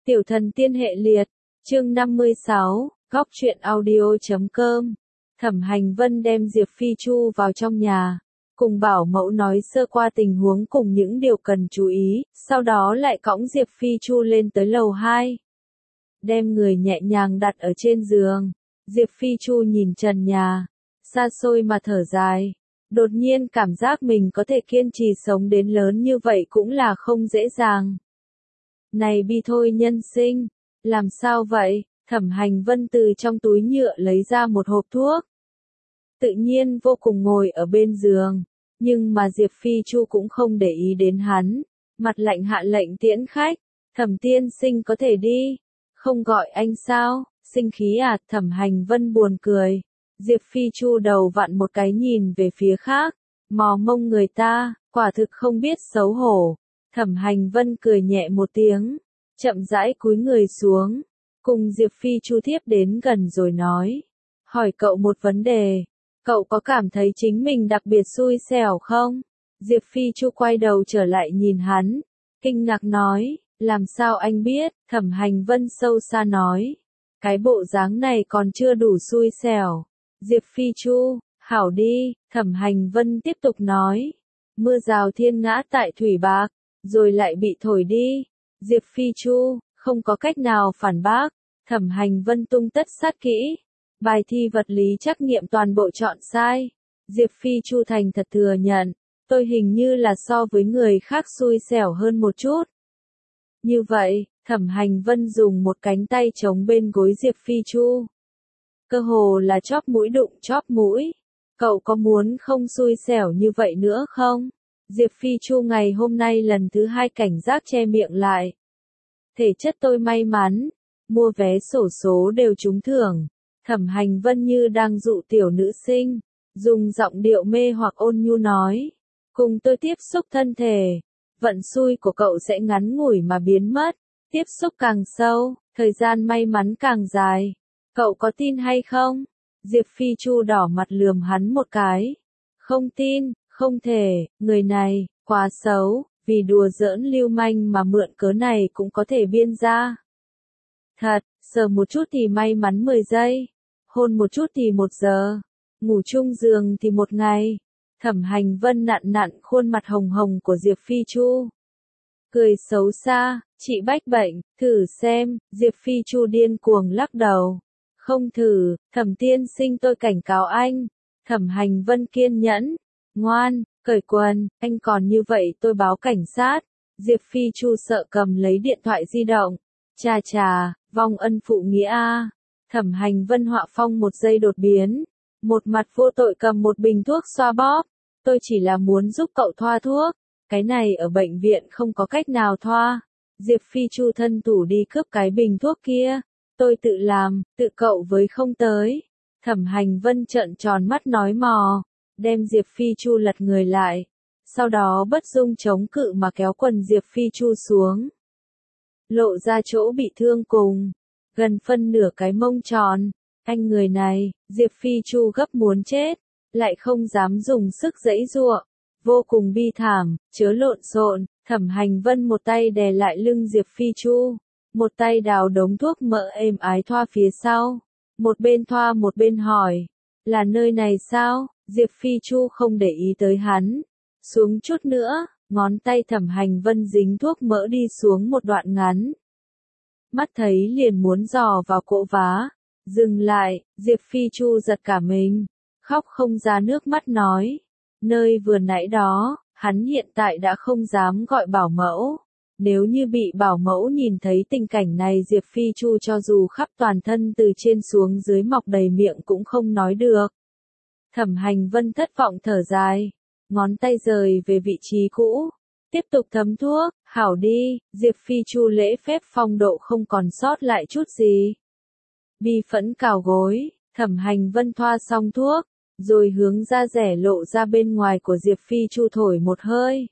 Tiểu thần tiên hệ liệt, chương 56, góc truyện audio.com. Thẩm Hành Vân đem Diệp Phi Chu vào trong nhà, cùng bảo mẫu nói sơ qua tình huống cùng những điều cần chú ý, sau đó lại cõng Diệp Phi Chu lên tới lầu 2. Đem người nhẹ nhàng đặt ở trên giường, Diệp Phi Chu nhìn trần nhà, xa xôi mà thở dài. Đột nhiên cảm giác mình có thể kiên trì sống đến lớn như vậy cũng là không dễ dàng. Này bi thôi nhân sinh, làm sao vậy? Thẩm Hành Vân từ trong túi nhựa lấy ra một hộp thuốc. Tự nhiên vô cùng ngồi ở bên giường, nhưng mà Diệp Phi Chu cũng không để ý đến hắn, mặt lạnh hạ lệnh tiễn khách. Thẩm tiên sinh có thể đi, không gọi anh sao? Sinh khí à? Thẩm Hành Vân buồn cười. Diệp Phi Chu đầu vặn một cái nhìn về phía khác, mò mông người ta, quả thực không biết xấu hổ. Thẩm Hành Vân cười nhẹ một tiếng, chậm rãi cúi người xuống, cùng Diệp Phi Chu tiếp đến gần rồi nói, hỏi cậu một vấn đề, cậu có cảm thấy chính mình đặc biệt xui xẻo không? Diệp Phi Chu quay đầu trở lại nhìn hắn, kinh ngạc nói, làm sao anh biết? Thẩm Hành Vân sâu xa nói, cái bộ dáng này còn chưa đủ xui xẻo. Diệp Phi Chu, hảo đi, Thẩm Hành Vân tiếp tục nói, mưa rào thiên ngã tại thủy bạc, rồi lại bị thổi đi. Diệp Phi Chu, không có cách nào phản bác. Thẩm Hành Vân tung tất sát kỹ. Bài thi vật lý trắc nghiệm toàn bộ chọn sai. Diệp Phi Chu thành thật thừa nhận, tôi hình như là so với người khác xui xẻo hơn một chút. Như vậy, Thẩm Hành Vân dùng một cánh tay chống bên gối Diệp Phi Chu. Cơ hồ là chóp mũi đụng chóp mũi. Cậu có muốn không xui xẻo như vậy nữa không? Diệp Phi Chu ngày hôm nay lần thứ 2 cảnh giác che miệng lại. Thể chất tôi may mắn, mua vé xổ số đều trúng thưởng. Thẩm Hành Vân như đang dụ tiểu nữ sinh, dùng giọng điệu mê hoặc ôn nhu nói, cùng tôi tiếp xúc thân thể, vận xui của cậu sẽ ngắn ngủi mà biến mất, tiếp xúc càng sâu, thời gian may mắn càng dài. Cậu có tin hay không? Diệp Phi Chu đỏ mặt lườm hắn một cái. Không tin, không thể, người này, quá xấu, vì đùa giỡn lưu manh mà mượn cớ này cũng có thể biên ra. Thật, sờ một chút thì may mắn 10 giây, hôn một chút thì 1 giờ, ngủ chung giường thì 1 ngày. Thẩm Hành Vân nặn nặn khuôn mặt hồng hồng của Diệp Phi Chu. Cười xấu xa, chị bách bệnh, thử xem. Diệp Phi Chu điên cuồng lắc đầu. Không thử, Thẩm tiên sinh tôi cảnh cáo anh. Thẩm Hành Vân kiên nhẫn, ngoan, cởi quần, anh còn như vậy tôi báo cảnh sát. Diệp Phi Chu sợ cầm lấy điện thoại di động. Chà chà, vong ân phụ nghĩa a. Thẩm Hành Vân họa phong một giây đột biến, một mặt vô tội cầm một bình thuốc xoa bóp. Tôi chỉ là muốn giúp cậu thoa thuốc, cái này ở bệnh viện không có cách nào thoa. Diệp Phi Chu thân thủ đi cướp cái bình thuốc kia. Tôi tự làm, tự cậu với không tới. Thẩm Hành Vân trợn tròn mắt nói mò, đem Diệp Phi Chu lật người lại, sau đó bất dung chống cự mà kéo quần Diệp Phi Chu xuống. Lộ ra chỗ bị thương cùng, gần phân nửa cái mông tròn. Anh người này, Diệp Phi Chu gấp muốn chết, lại không dám dùng sức giãy giụa, vô cùng bi thảm, chớ lộn xộn. Thẩm Hành Vân một tay đè lại lưng Diệp Phi Chu, một tay đào đống thuốc mỡ êm ái thoa phía sau, một bên thoa một bên hỏi, là nơi này sao? Diệp Phi Chu không để ý tới hắn, xuống chút nữa, ngón tay Thẩm Hành Vân dính thuốc mỡ đi xuống một đoạn ngắn. Mắt thấy liền muốn dò vào cỗ vá, dừng lại, Diệp Phi Chu giật cả mình, khóc không ra nước mắt nói, nơi vừa nãy đó, hắn hiện tại đã không dám gọi bảo mẫu. Nếu như bị bảo mẫu nhìn thấy tình cảnh này Diệp Phi Chu cho dù khắp toàn thân từ trên xuống dưới mọc đầy miệng cũng không nói được. Thẩm Hành Vân thất vọng thở dài, ngón tay rời về vị trí cũ, tiếp tục thấm thuốc, hảo đi. Diệp Phi Chu lễ phép phong độ không còn sót lại chút gì. Bi phẫn cào gối, Thẩm Hành Vân thoa xong thuốc, rồi hướng da rẻ lộ ra bên ngoài của Diệp Phi Chu thổi một hơi.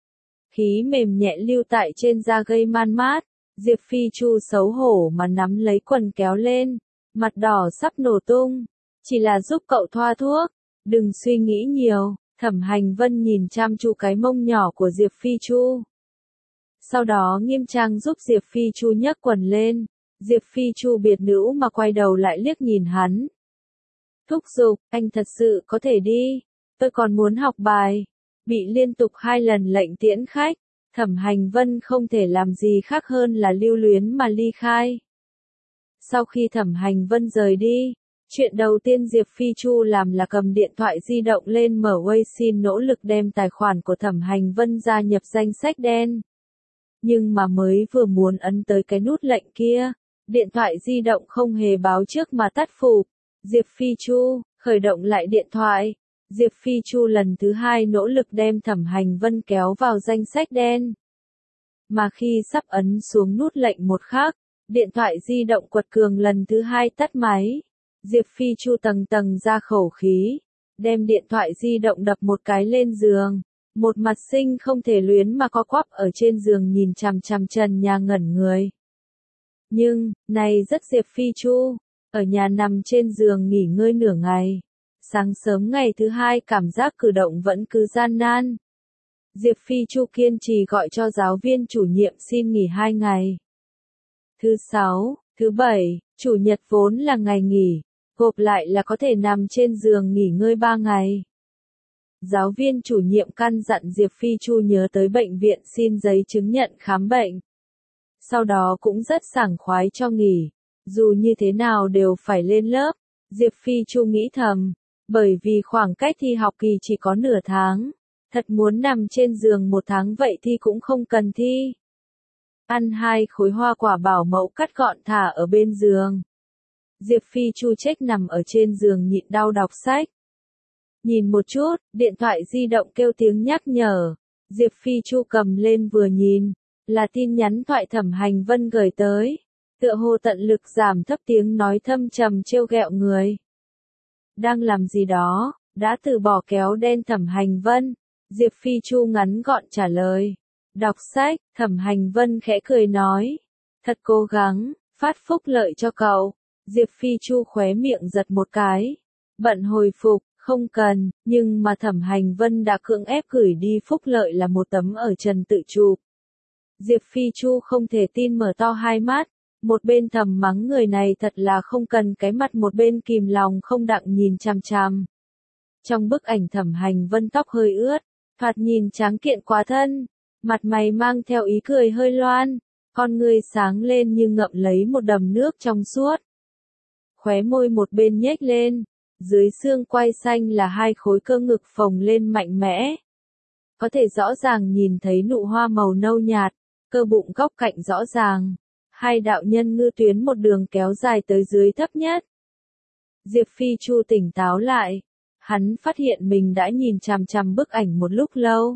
Khí mềm nhẹ lưu tại trên da gây man mát, Diệp Phi Chu xấu hổ mà nắm lấy quần kéo lên, mặt đỏ sắp nổ tung, chỉ là giúp cậu thoa thuốc, đừng suy nghĩ nhiều. Thẩm Hành Vân nhìn chăm chú cái mông nhỏ của Diệp Phi Chu. Sau đó nghiêm trang giúp Diệp Phi Chu nhấc quần lên. Diệp Phi Chu biệt nữ mà quay đầu lại liếc nhìn hắn. Thúc giục, anh thật sự có thể đi, tôi còn muốn học bài. Bị liên tục 2 lần lệnh tiễn khách, Thẩm Hành Vân không thể làm gì khác hơn là lưu luyến mà ly khai. Sau khi Thẩm Hành Vân rời đi, chuyện đầu tiên Diệp Phi Chu làm là cầm điện thoại di động lên mở Weixin nỗ lực đem tài khoản của Thẩm Hành Vân gia nhập danh sách đen. Nhưng mà mới vừa muốn ấn tới cái nút lệnh kia, điện thoại di động không hề báo trước mà tắt phục. Diệp Phi Chu, khởi động lại điện thoại. Diệp Phi Chu lần thứ 2 nỗ lực đem Thẩm Hành Vân kéo vào danh sách đen. Mà khi sắp ấn xuống nút lệnh một khắc, điện thoại di động quật cường lần thứ 2 tắt máy. Diệp Phi Chu tầng tầng ra khẩu khí, đem điện thoại di động đập một cái lên giường. Một mặt sinh không thể luyến mà co quắp ở trên giường nhìn chằm chằm trần nhà ngẩn người. Nhưng, này rất Diệp Phi Chu, ở nhà nằm trên giường nghỉ ngơi nửa ngày. Sáng sớm ngày thứ 2 cảm giác cử động vẫn cứ gian nan. Diệp Phi Chu kiên trì gọi cho giáo viên chủ nhiệm xin nghỉ 2 ngày. Thứ 6, thứ 7, chủ nhật vốn là ngày nghỉ, gộp lại là có thể nằm trên giường nghỉ ngơi 3 ngày. Giáo viên chủ nhiệm căn dặn Diệp Phi Chu nhớ tới bệnh viện xin giấy chứng nhận khám bệnh. Sau đó cũng rất sảng khoái cho nghỉ, dù như thế nào đều phải lên lớp. Diệp Phi Chu nghĩ thầm, bởi vì khoảng cách thi học kỳ chỉ có nửa tháng, thật muốn nằm trên giường 1 tháng vậy thì cũng không cần thi. Ăn 2 khối hoa quả bảo mẫu cắt gọn thả ở bên giường. Diệp Phi Chu chết nằm ở trên giường nhịn đau đọc sách. Nhìn một chút, điện thoại di động kêu tiếng nhắc nhở. Diệp Phi Chu cầm lên vừa nhìn, là tin nhắn thoại Thẩm Hành Vân gửi tới. Tựa hồ tận lực giảm thấp tiếng nói thâm trầm trêu ghẹo người. Đang làm gì đó, đã từ bỏ kéo đen Thẩm Hành Vân. Diệp Phi Chu ngắn gọn trả lời. Đọc sách, Thẩm Hành Vân khẽ cười nói. Thật cố gắng, phát phúc lợi cho cậu. Diệp Phi Chu khóe miệng giật một cái. Bận hồi phục, không cần, nhưng mà Thẩm Hành Vân đã cưỡng ép gửi đi phúc lợi là một tấm ở trần tự chụp. Diệp Phi Chu không thể tin mở to 2 mắt. Một bên thầm mắng người này thật là không cần cái mặt, một bên kìm lòng không đặng nhìn chằm chằm. Trong bức ảnh Thẩm Hành Vân tóc hơi ướt, thoạt nhìn tráng kiện quá thân, mặt mày mang theo ý cười hơi loan, con ngươi sáng lên như ngậm lấy một đầm nước trong suốt. Khóe môi một bên nhếch lên, dưới xương quai xanh là 2 khối cơ ngực phồng lên mạnh mẽ. Có thể rõ ràng nhìn thấy nụ hoa màu nâu nhạt, cơ bụng góc cạnh rõ ràng. 2 đạo nhân ngư tuyến một đường kéo dài tới dưới thấp nhất. Diệp Phi Chu tỉnh táo lại. Hắn phát hiện mình đã nhìn chằm chằm bức ảnh một lúc lâu.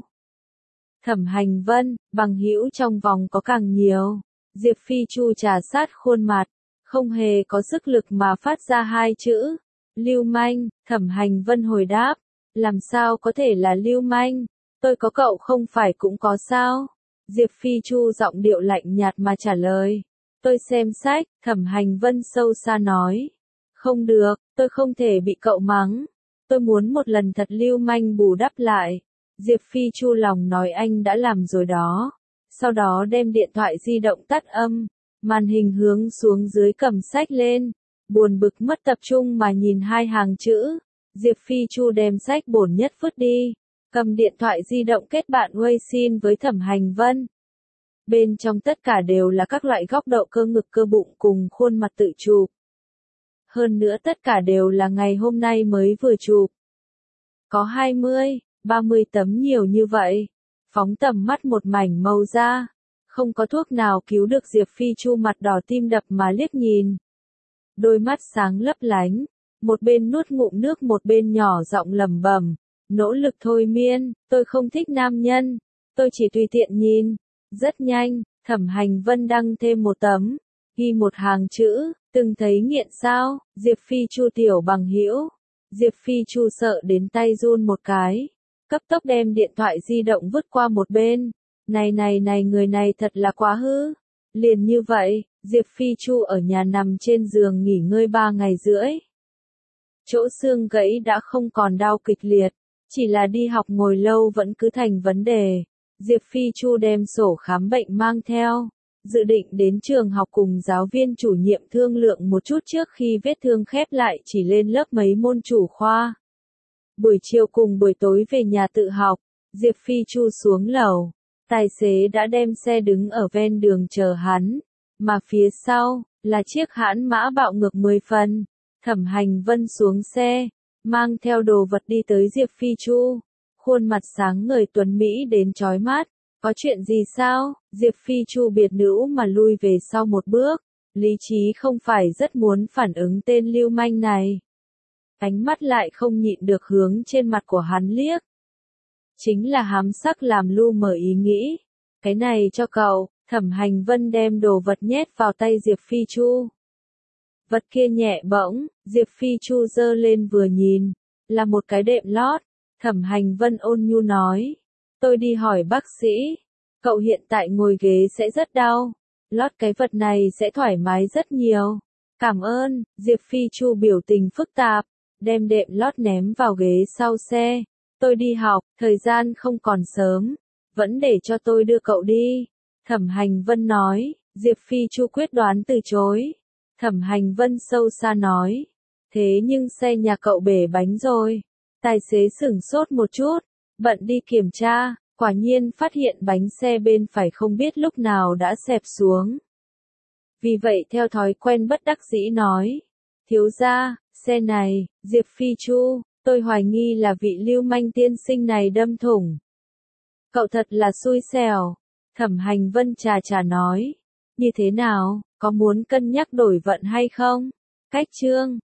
Thẩm Hành Vân, bằng hữu trong vòng có càng nhiều. Diệp Phi Chu trà sát khuôn mặt, không hề có sức lực mà phát ra 2 chữ. Lưu manh. Thẩm Hành Vân hồi đáp. Làm sao có thể là lưu manh? Tôi có cậu không phải cũng có sao? Diệp Phi Chu giọng điệu lạnh nhạt mà trả lời. Tôi xem sách. Thẩm Hành Vân sâu xa nói. Không được, tôi không thể bị cậu mắng. Tôi muốn một lần thật lưu manh bù đắp lại. Diệp Phi Chu lòng nói anh đã làm rồi đó. Sau đó đem điện thoại di động tắt âm, màn hình hướng xuống dưới cầm sách lên. Buồn bực mất tập trung mà nhìn 2 hàng chữ. Diệp Phi Chu đem sách bổn nhất vứt đi. Cầm điện thoại di động kết bạn Weixin với Thẩm Hành Vân. Bên trong tất cả đều là các loại góc độ cơ ngực cơ bụng cùng khuôn mặt tự chụp. Hơn nữa tất cả đều là ngày hôm nay mới vừa chụp. Có 20, 30 tấm nhiều như vậy. Phóng tầm mắt một mảnh màu da. Không có thuốc nào cứu được Diệp Phi Chu mặt đỏ tim đập mà liếc nhìn. Đôi mắt sáng lấp lánh. Một bên nuốt ngụm nước một bên nhỏ giọng lẩm bẩm. Nỗ lực thôi miên, tôi không thích nam nhân. Tôi chỉ tùy tiện nhìn. Rất nhanh, Thẩm Hành Vân đăng thêm một tấm. Ghi một hàng chữ, từng thấy nghiện sao? Diệp Phi Chu tiểu bằng hữu. Diệp Phi Chu sợ đến tay run một cái. Cấp tốc đem điện thoại di động vứt qua một bên. Này người này thật là quá hư. Liền như vậy, Diệp Phi Chu ở nhà nằm trên giường nghỉ ngơi 3 ngày rưỡi. Chỗ xương gãy đã không còn đau kịch liệt. Chỉ là đi học ngồi lâu vẫn cứ thành vấn đề. Diệp Phi Chu đem sổ khám bệnh mang theo, dự định đến trường học cùng giáo viên chủ nhiệm thương lượng một chút trước khi vết thương khép lại chỉ lên lớp mấy môn chủ khoa. Buổi chiều cùng buổi tối về nhà tự học, Diệp Phi Chu xuống lầu, tài xế đã đem xe đứng ở ven đường chờ hắn, mà phía sau là chiếc hãn mã bạo ngược 10 phần. Thẩm Hành Vân xuống xe, mang theo đồ vật đi tới Diệp Phi Chu, khuôn mặt sáng ngời tuấn mỹ đến chói mắt. Có chuyện gì sao? Diệp Phi Chu biệt nữ mà lui về sau một bước, lý trí không phải rất muốn phản ứng tên lưu manh này. Ánh mắt lại không nhịn được hướng trên mặt của hắn liếc. Chính là hám sắc làm lu mờ ý nghĩ. Cái này cho cậu. Thẩm Hành Vân đem đồ vật nhét vào tay Diệp Phi Chu. Vật kia nhẹ bỗng, Diệp Phi Chu giơ lên vừa nhìn, là một cái đệm lót. Thẩm Hành Vân ôn nhu nói, tôi đi hỏi bác sĩ, cậu hiện tại ngồi ghế sẽ rất đau, lót cái vật này sẽ thoải mái rất nhiều. Cảm ơn. Diệp Phi Chu biểu tình phức tạp, đem đệm lót ném vào ghế sau xe. Tôi đi học, thời gian không còn sớm, vẫn để cho tôi đưa cậu đi. Thẩm Hành Vân nói. Diệp Phi Chu quyết đoán từ chối. Thẩm Hành Vân sâu xa nói, thế nhưng xe nhà cậu bể bánh rồi. Tài xế sửng sốt một chút, bận đi kiểm tra, quả nhiên phát hiện bánh xe bên phải không biết lúc nào đã xẹp xuống. Vì vậy theo thói quen bất đắc dĩ nói, thiếu gia, xe này, Diệp Phi Chu, tôi hoài nghi là vị lưu manh tiên sinh này đâm thủng. Cậu thật là xui xẻo. Thẩm Hành Vân trà nói, như thế nào, có muốn cân nhắc đổi vận hay không? Cách chương